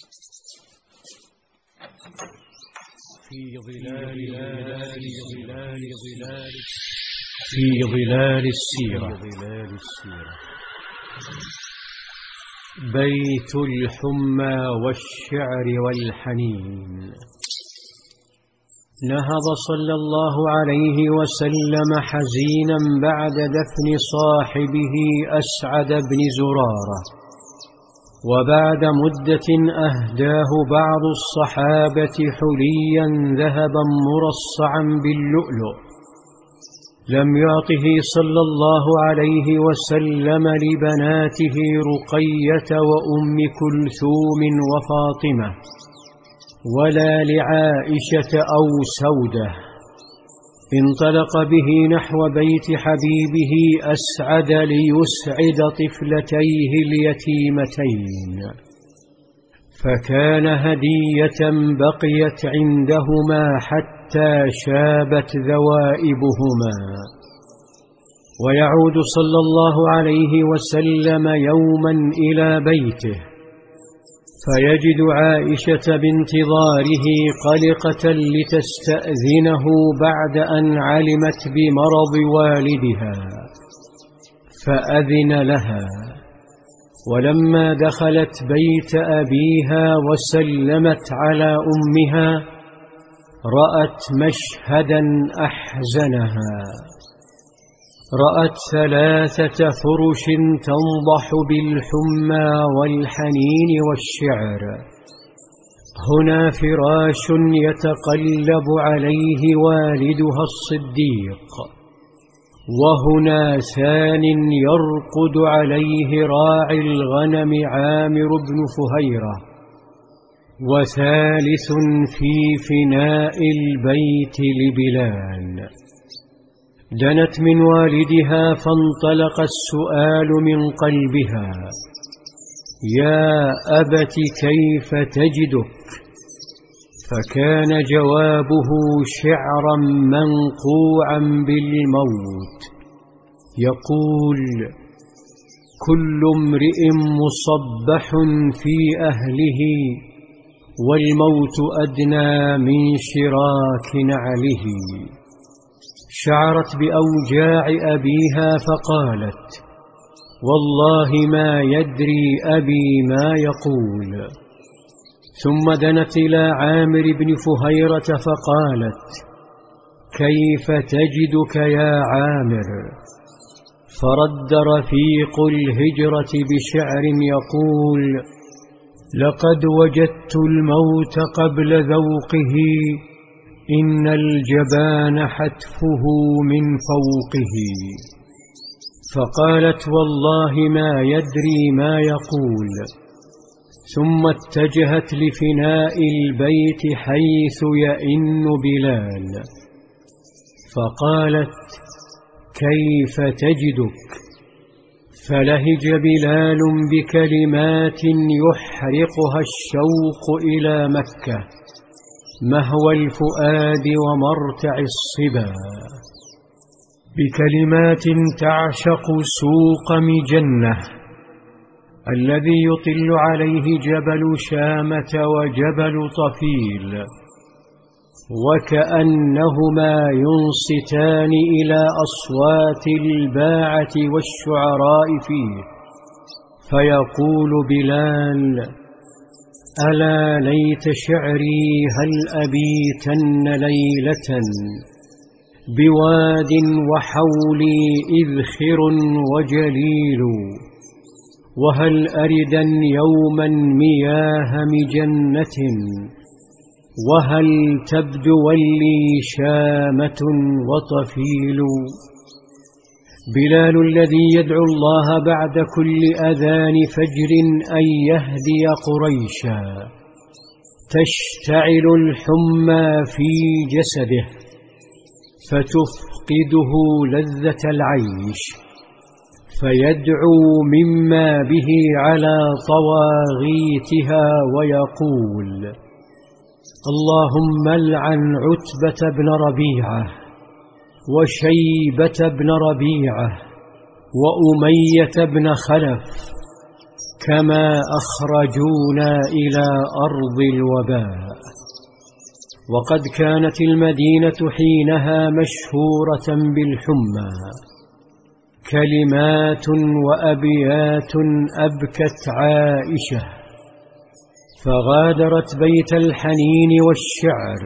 في ظلال السيرة. بيت الحمى والشعر والحنين. نهض صلى الله عليه وسلم حزينا بعد دفن صاحبه أسعد بن زرارة، وبعد مدة أهداه بعض الصحابة حليا ذهبا مرصعا باللؤلؤ لم يعطه صلى الله عليه وسلم لبناته رقية وأم كلثوم وفاطمة، ولا لعائشة أو سودة. انطلق به نحو بيت حبيبه أسعد ليسعد طفلتيه اليتيمتين، فكان هدية بقيت عندهما حتى شابت ذوائبهما. ويعود صلى الله عليه وسلم يوما إلى بيته فيجد عائشة بانتظاره قلقة لتستأذنه بعد أن علمت بمرض والدها، فأذن لها. ولما دخلت بيت أبيها وسلمت على أمها رأت مشهدا أحزنها. رأت 3 فرش تنضح بالحمى والحنين والشعر. هنا فراش يتقلب عليه والدها الصديق، وهنا ثان يرقد عليه راعي الغنم عامر بن فهيرة، وثالث في فناء البيت لبلال. دنت من والدها فانطلق السؤال من قلبها: يا أبت كيف تجدك؟ فكان جوابه شعرا منقوعا بالموت يقول: كل امرئ مصبح في أهله، والموت أدنى من شراك نعله. شعرت بأوجاع أبيها فقالت: والله ما يدري أبي ما يقول. ثم دنت إلى عامر بن فهيرة فقالت: كيف تجدك يا عامر؟ فرد رفيق الهجرة بشعر يقول: لقد وجدت الموت قبل ذوقه، إن الجبان حتفه من فوقه. فقالت: والله ما يدري ما يقول. ثم اتجهت لفناء البيت حيث يئن بلال، فقالت: كيف تجدك؟ فلهج بلال بكلمات يحرقها الشوق إلى مكة، مهوى الفؤاد ومرتع الصبا، بكلمات تعشق سوق مجنة الذي يطل عليه جبل شامة وجبل طفيل، وكأنهما ينصتان إلى أصوات الباعة والشعراء فيه. فيقول بلال: ألا ليت شعري هل أبيتن ليلة بواد وحولي إذخر وجليل، وهل أردن يوما مياه مجنة، وهل تبدو لي شامة وطفيل. بلال الذي يدعو الله بعد كل أذان فجر أن يهدي قريشا، تشتعل الحمى في جسده فتفقده لذة العيش، فيدعو مما به على طواغيتها ويقول: اللهم العن عتبة بن ربيعة وشيبة بن ربيعة وأمية بن خلف، كما أخرجونا إلى أرض الوباء. وقد كانت المدينة حينها مشهورة بالحمى. كلمات وأبيات أبكت عائشة، فغادرت بيت الحنين والشعر،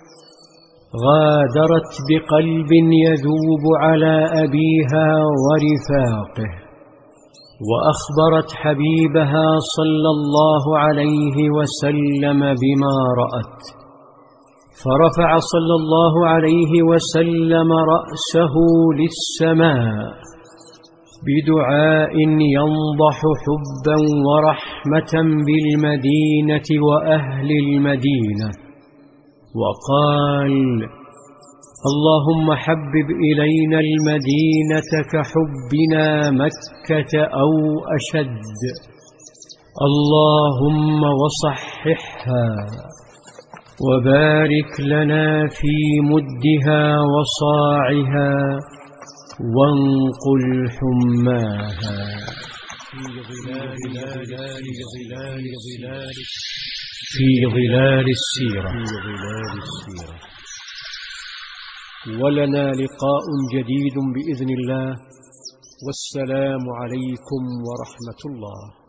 غادرت بقلب يذوب على أبيها ورفاقه، وأخبرت حبيبها صلى الله عليه وسلم بما رأت، فرفع صلى الله عليه وسلم رأسه للسماء بدعاء ينضح حبا ورحمة بالمدينة وأهل المدينة، وقال: اللهم حبب إلينا المدينة كحبنا مكة أو أشد، اللهم وصححها وبارك لنا في مدها وصاعها وانقل حماها في ظلال السيرة. ولنا لقاء جديد بإذن الله، والسلام عليكم ورحمة الله.